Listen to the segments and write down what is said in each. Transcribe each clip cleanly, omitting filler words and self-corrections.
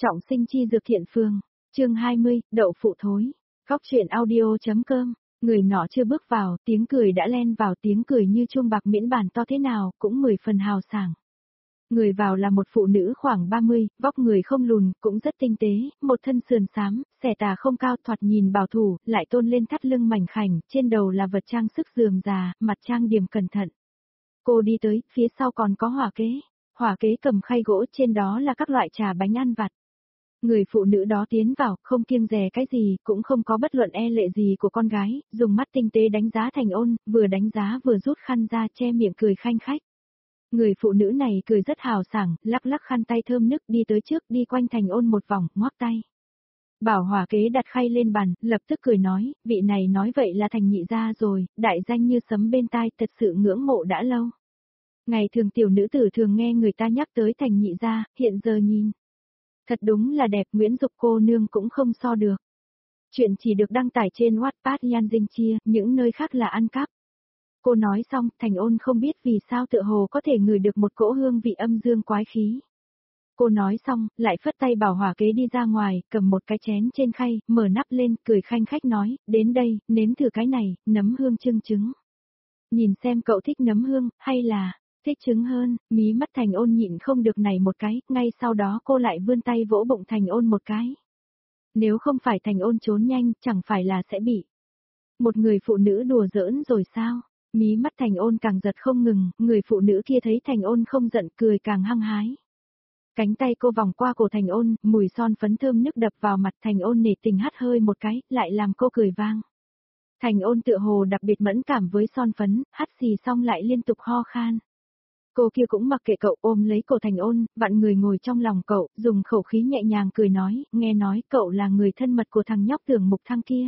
Trọng sinh chi dược thiện phương, chương 20, đậu phụ thối. Góc truyện audio.com, người nọ chưa bước vào, tiếng cười đã len vào, tiếng cười như chuông bạc miễn bàn to thế nào, cũng 10 phần hào sảng. Người vào là một phụ nữ khoảng 30, vóc người không lùn, cũng rất tinh tế, một thân sườn xám, xẻ tà không cao, thoạt nhìn bảo thủ, lại tôn lên thắt lưng mảnh khảnh, trên đầu là vật trang sức rườm rà, mặt trang điểm cẩn thận. Cô đi tới, phía sau còn có hỏa kế cầm khay gỗ, trên đó là các loại trà bánh ăn vặt. Người phụ nữ đó tiến vào, không kiêng dè cái gì, cũng không có bất luận e lệ gì của con gái, dùng mắt tinh tế đánh giá Thành Ôn, vừa đánh giá vừa rút khăn ra che miệng cười khanh khách. Người phụ nữ này cười rất hào sảng, lắc lắc khăn tay thơm nức đi tới trước, đi quanh Thành Ôn một vòng, ngoắc tay. Bảo hỏa kế đặt khay lên bàn, lập tức cười nói, vị này nói vậy là Thành nhị gia rồi, đại danh như sấm bên tai, thật sự ngưỡng mộ đã lâu. Ngày thường tiểu nữ tử thường nghe người ta nhắc tới Thành nhị gia, hiện giờ nhìn. Thật đúng là đẹp, Nguyễn Dục cô nương cũng không so được. Chuyện chỉ được đăng tải trên Wattpad Yan Dinh Chia, những nơi khác là ăn cắp. Cô nói xong, Thành Ôn không biết vì sao tựa hồ có thể ngửi được một cỗ hương vị âm dương quái khí. Cô nói xong, lại phất tay bảo hỏa kế đi ra ngoài, cầm một cái chén trên khay, mở nắp lên, cười khanh khách nói, đến đây, nếm thử cái này, nấm hương trưng trứng. Nhìn xem cậu thích nấm hương, hay là thích trứng hơn, mí mắt Thành Ôn nhịn không được này một cái, ngay sau đó cô lại vươn tay vỗ bụng Thành Ôn một cái. Nếu không phải Thành Ôn trốn nhanh, chẳng phải là sẽ bị một người phụ nữ đùa giỡn rồi sao? Mí mắt Thành Ôn càng giật không ngừng, người phụ nữ kia thấy Thành Ôn không giận cười càng hăng hái. Cánh tay cô vòng qua cổ Thành Ôn, mùi son phấn thơm nức đập vào mặt Thành Ôn nể tình hắt hơi một cái, lại làm cô cười vang. Thành Ôn tựa hồ đặc biệt mẫn cảm với son phấn, hắt xì xong lại liên tục ho khan. Cô kia cũng mặc kệ cậu, ôm lấy cổ Thành Ôn, vặn người ngồi trong lòng cậu, dùng khẩu khí nhẹ nhàng cười nói, nghe nói cậu là người thân mật của thằng nhóc Tưởng Mục Thăng kia.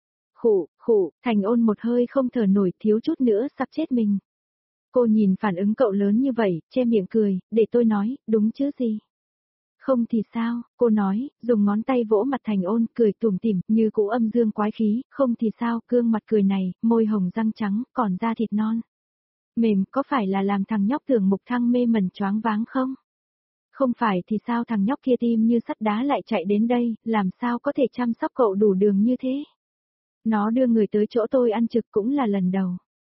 Khụ, Thành Ôn một hơi không thở nổi, thiếu chút nữa sắp chết mình. Cô nhìn phản ứng cậu lớn như vậy, che miệng cười, để tôi nói, đúng chứ gì? Không thì sao, cô nói, dùng ngón tay vỗ mặt Thành Ôn, cười tủm tỉm, như cũ âm dương quái khí, không thì sao, gương mặt cười này, môi hồng răng trắng, còn da thịt non. Mềm, có phải là làm thằng nhóc Tưởng Mục Thăng mê mẩn choáng váng không? Không phải thì sao, thằng nhóc kia tim như sắt đá lại chạy đến đây, làm sao có thể chăm sóc cậu đủ đường như thế? Nó đưa người tới chỗ tôi ăn trực cũng là lần đầu.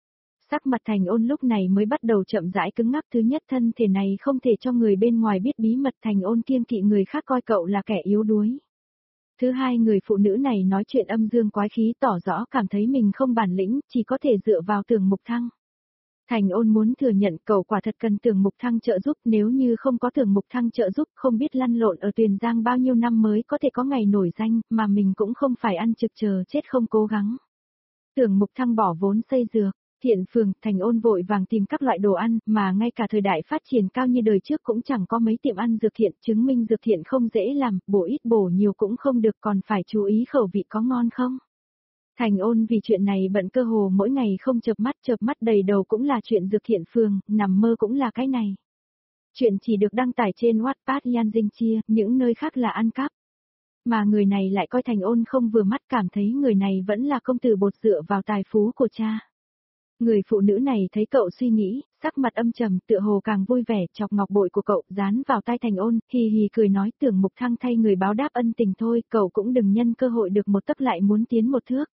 Sắc mặt Thành Ôn lúc này mới bắt đầu chậm rãi cứng ngắc, thứ nhất thân thể này không thể cho người bên ngoài biết bí mật, Thành Ôn kiêng kỵ người khác coi cậu là kẻ yếu đuối. Thứ hai, người phụ nữ này nói chuyện âm dương quái khí, tỏ rõ cảm thấy mình không bản lĩnh, chỉ có thể dựa vào Tưởng Mục Thăng. Thành Ôn muốn thừa nhận cậu quả thật cần Tưởng Mục Thăng trợ giúp, nếu như không có Tưởng Mục Thăng trợ giúp, không biết lăn lộn ở Tuyền Giang bao nhiêu năm mới có thể có ngày nổi danh, mà mình cũng không phải ăn trực chờ chết không cố gắng. Tưởng Mục Thăng bỏ vốn xây dược, thiện phường, Thành Ôn vội vàng tìm các loại đồ ăn, mà ngay cả thời đại phát triển cao như đời trước cũng chẳng có mấy tiệm ăn dược thiện, chứng minh dược thiện không dễ làm, bổ ít bổ nhiều cũng không được, còn phải chú ý khẩu vị có ngon không. Thành Ôn vì chuyện này bận cơ hồ mỗi ngày không chợp mắt đầy đầu cũng là chuyện dược thiện phường, nằm mơ cũng là cái này. Chuyện chỉ được đăng tải trên Wattpad Yan Dinh Chia, những nơi khác là ăn cắp. Mà người này lại coi Thành Ôn không vừa mắt, cảm thấy người này vẫn là công tử bột dựa vào tài phú của cha. Người phụ nữ này thấy cậu suy nghĩ, sắc mặt âm trầm, tựa hồ càng vui vẻ, chọc ngọc bội của cậu, dán vào tai Thành Ôn, hì hì cười nói, Tưởng Mục Thăng thay người báo đáp ân tình thôi, cậu cũng đừng nhân cơ hội được một tấc lại muốn tiến một thước.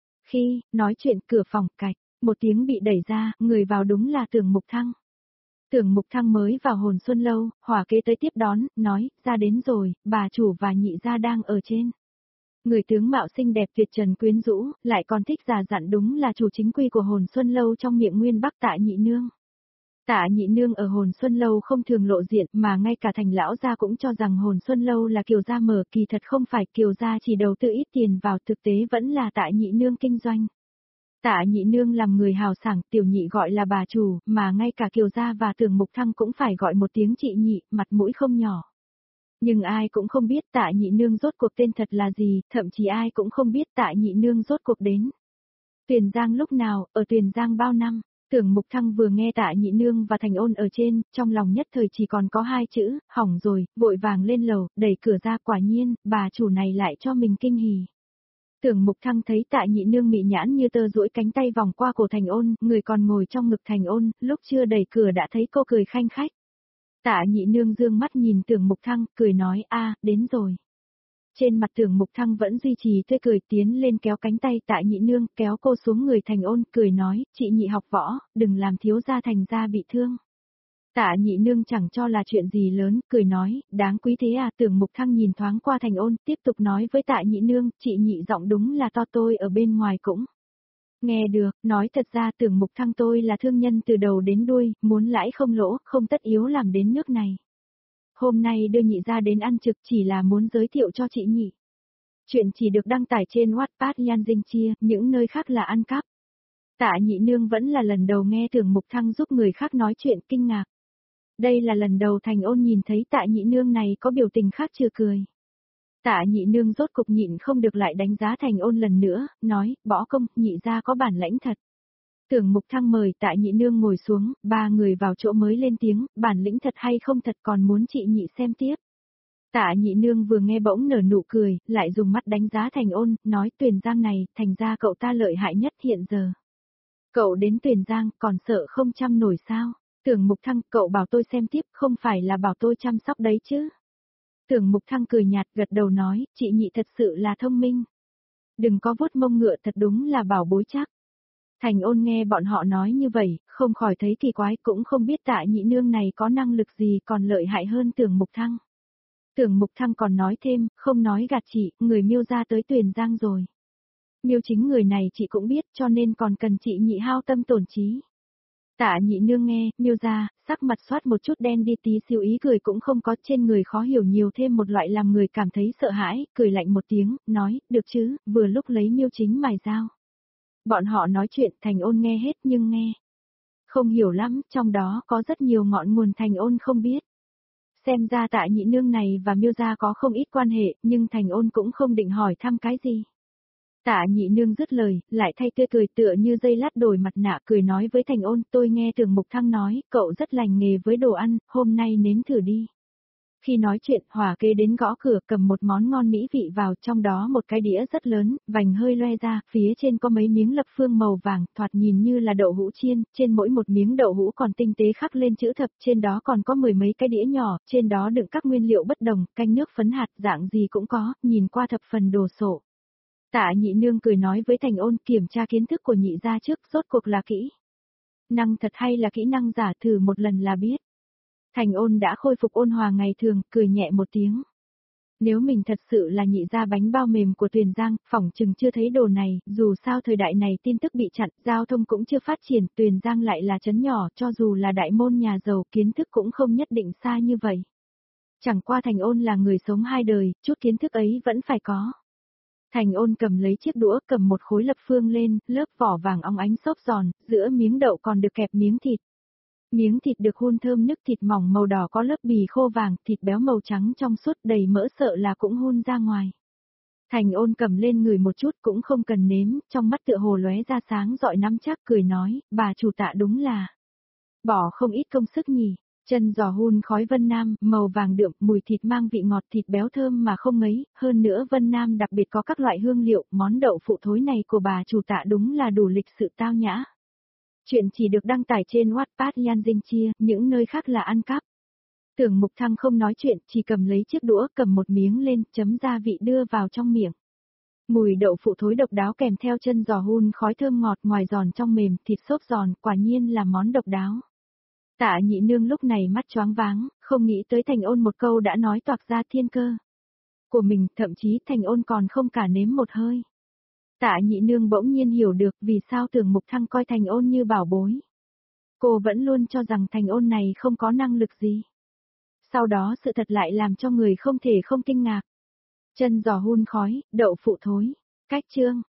Khi nói chuyện, cửa phòng cạch, một tiếng bị đẩy ra, người vào đúng là Tưởng Mục Thăng. Tưởng Mục Thăng mới vào Hồn Xuân Lâu, hỏa kế tới tiếp đón, nói, ra đến rồi, bà chủ và nhị gia đang ở trên. Người tướng mạo xinh đẹp tuyệt trần quyến rũ, lại còn thích già dặn, đúng là chủ chính quy của Hồn Xuân Lâu trong miệng Nguyên Bắc Tạ Nhị Nương. Tạ Nhị Nương ở Hồn Xuân Lâu không thường lộ diện, mà ngay cả Thành lão gia cũng cho rằng Hồn Xuân Lâu là Kiều gia mở, kỳ thật không phải, Kiều gia chỉ đầu tư ít tiền vào, thực tế vẫn là Tạ Nhị Nương kinh doanh. Tạ Nhị Nương làm người hào sảng, tiểu nhị gọi là bà chủ, mà ngay cả Kiều gia và Tưởng Mục Thăng cũng phải gọi một tiếng chị nhị, mặt mũi không nhỏ. Nhưng ai cũng không biết Tạ Nhị Nương rốt cuộc tên thật là gì, thậm chí ai cũng không biết Tạ Nhị Nương rốt cuộc đến Tuyền Giang lúc nào, ở Tuyền Giang bao năm. Tưởng Mục Thăng vừa nghe Tạ Nhị Nương và Thành Ôn ở trên, trong lòng nhất thời chỉ còn có hai chữ, hỏng rồi, vội vàng lên lầu, đẩy cửa ra, quả nhiên, bà chủ này lại cho mình kinh hỉ. Tưởng Mục Thăng thấy Tạ Nhị Nương mị nhãn như tơ duỗi cánh tay vòng qua cổ Thành Ôn, người còn ngồi trong ngực Thành Ôn, lúc chưa đẩy cửa đã thấy cô cười khanh khách. Tạ Nhị Nương dương mắt nhìn Tưởng Mục Thăng, cười nói a, đến rồi. Trên mặt Tưởng Mục Thăng vẫn duy trì tươi cười, tiến lên kéo cánh tay Tạ Nhị Nương, kéo cô xuống người Thành Ôn, cười nói, chị Nhị học võ, đừng làm thiếu gia Thành gia bị thương. Tạ Nhị Nương chẳng cho là chuyện gì lớn, cười nói, đáng quý thế à. Tưởng Mục Thăng nhìn thoáng qua Thành Ôn, tiếp tục nói với Tạ Nhị Nương, chị Nhị giọng đúng là to, tôi ở bên ngoài cũng nghe được. Nói thật ra Tưởng Mục Thăng tôi là thương nhân từ đầu đến đuôi, muốn lãi không lỗ, không tất yếu làm đến nước này. Hôm nay đưa nhị ra đến ăn trực chỉ là muốn giới thiệu cho chị Nhị. Chuyện chỉ được đăng tải trên Wattpad Yan Dinh Chia, những nơi khác là ăn cắp. Tạ Nhị Nương vẫn là lần đầu nghe Tưởng Mục Thăng giúp người khác nói chuyện, kinh ngạc. Đây là lần đầu Thành Ôn nhìn thấy Tạ Nhị Nương này có biểu tình khác chưa cười. Tạ Nhị Nương rốt cục nhịn không được lại đánh giá Thành Ôn lần nữa, nói, võ công, nhị ra có bản lãnh thật. Tưởng Mục Thăng mời Tạ Nhị Nương ngồi xuống, ba người vào chỗ mới lên tiếng, bản lĩnh thật hay không thật còn muốn chị Nhị xem tiếp. Tạ Nhị Nương vừa nghe bỗng nở nụ cười, lại dùng mắt đánh giá Thành Ôn, nói Tuyền Giang này, thành ra cậu ta lợi hại nhất hiện giờ. Cậu đến Tuyền Giang còn sợ không chăm nổi sao? Tưởng Mục Thăng, cậu bảo tôi xem tiếp, không phải là bảo tôi chăm sóc đấy chứ? Tưởng Mục Thăng cười nhạt gật đầu nói, chị Nhị thật sự là thông minh. Đừng có vuốt mông ngựa, thật đúng là bảo bối chắc. Thành Ôn nghe bọn họ nói như vậy, không khỏi thấy kỳ quái, cũng không biết Tạ Nhị Nương này có năng lực gì còn lợi hại hơn Tưởng Mục Thăng. Tưởng Mục Thăng còn nói thêm, không nói gạt chị, người Miêu ra tới Tuyền Giang rồi. Miêu chính người này chị cũng biết, cho nên còn cần chị Nhị hao tâm tổn trí. Tạ Nhị Nương nghe, Miêu ra, sắc mặt xoát một chút đen đi, tí xíu ý cười cũng không có, trên người khó hiểu nhiều thêm một loại làm người cảm thấy sợ hãi, cười lạnh một tiếng, nói, được chứ, vừa lúc lấy Miêu chính mài dao. Bọn họ nói chuyện, Thành Ôn nghe hết nhưng nghe không hiểu lắm, trong đó có rất nhiều ngọn nguồn Thành Ôn không biết. Xem ra Tạ Nhị Nương này và Miêu gia có không ít quan hệ, nhưng Thành Ôn cũng không định hỏi thăm cái gì. Tạ Nhị Nương dứt lời, lại thay tươi cười tựa như dây lát đổi mặt nạ, cười nói với Thành Ôn, tôi nghe Tưởng Mục Thăng nói, cậu rất lành nghề với đồ ăn, hôm nay nếm thử đi. Khi nói chuyện, hỏa kế đến gõ cửa, cầm một món ngon mỹ vị vào, trong đó một cái đĩa rất lớn, vành hơi loe ra, phía trên có mấy miếng lập phương màu vàng, thoạt nhìn như là đậu hũ chiên, trên mỗi một miếng đậu hũ còn tinh tế khắc lên chữ thập, trên đó còn có mười mấy cái đĩa nhỏ, trên đó đựng các nguyên liệu bất đồng, canh nước phấn hạt, dạng gì cũng có, nhìn qua thập phần đồ sộ. Tạ Nhị Nương cười nói với Thành Ôn, kiểm tra kiến thức của nhị gia trước, rốt cuộc là kỹ năng thật hay là kỹ năng giả, thử một lần là biết. Thành Ôn đã khôi phục ôn hòa ngày thường, cười nhẹ một tiếng. Nếu mình thật sự là nhị gia bánh bao mềm của Tuyền Giang, phỏng chừng chưa thấy đồ này, dù sao thời đại này tin tức bị chặn, giao thông cũng chưa phát triển, Tuyền Giang lại là trấn nhỏ, cho dù là đại môn nhà giàu, kiến thức cũng không nhất định xa như vậy. Chẳng qua Thành Ôn là người sống hai đời, chút kiến thức ấy vẫn phải có. Thành Ôn cầm lấy chiếc đũa, cầm một khối lập phương lên, lớp vỏ vàng óng ánh xốp giòn, giữa miếng đậu còn được kẹp miếng thịt. Miếng thịt được hun thơm nức, thịt mỏng màu đỏ có lớp bì khô vàng, thịt béo màu trắng trong suốt đầy mỡ, sợ là cũng hun ra ngoài. Thành Ôn cầm lên người một chút cũng không cần nếm, trong mắt tựa hồ lóe ra sáng rọi nắm chắc, cười nói, bà chủ Tạ đúng là bỏ không ít công sức nhỉ. Chân giò hun khói Vân Nam, màu vàng đượm, mùi thịt mang vị ngọt, thịt béo thơm mà không ngấy, hơn nữa Vân Nam đặc biệt có các loại hương liệu, món đậu phụ thối này của bà chủ Tạ đúng là đủ lịch sự tao nhã. Chuyện chỉ được đăng tải trên Wattpad Yan Dinh Chia, những nơi khác là ăn cắp. Tưởng Mục Thăng không nói chuyện, chỉ cầm lấy chiếc đũa, cầm một miếng lên, chấm gia vị đưa vào trong miệng. Mùi đậu phụ thối độc đáo kèm theo chân giò hun khói thơm ngọt, ngoài giòn trong mềm, thịt xốp giòn, quả nhiên là món độc đáo. Tạ Nhị Nương lúc này mắt choáng váng, không nghĩ tới Thành Ôn một câu đã nói toạc ra thiên cơ của mình, thậm chí Thành Ôn còn không cả nếm một hơi. Tạ Nhị Nương bỗng nhiên hiểu được vì sao Tưởng Mục Thăng coi Thành Ôn như bảo bối. Cô vẫn luôn cho rằng Thành Ôn này không có năng lực gì. Sau đó sự thật lại làm cho người không thể không kinh ngạc. Chân giò hun khói, đậu phụ thối. Cách chương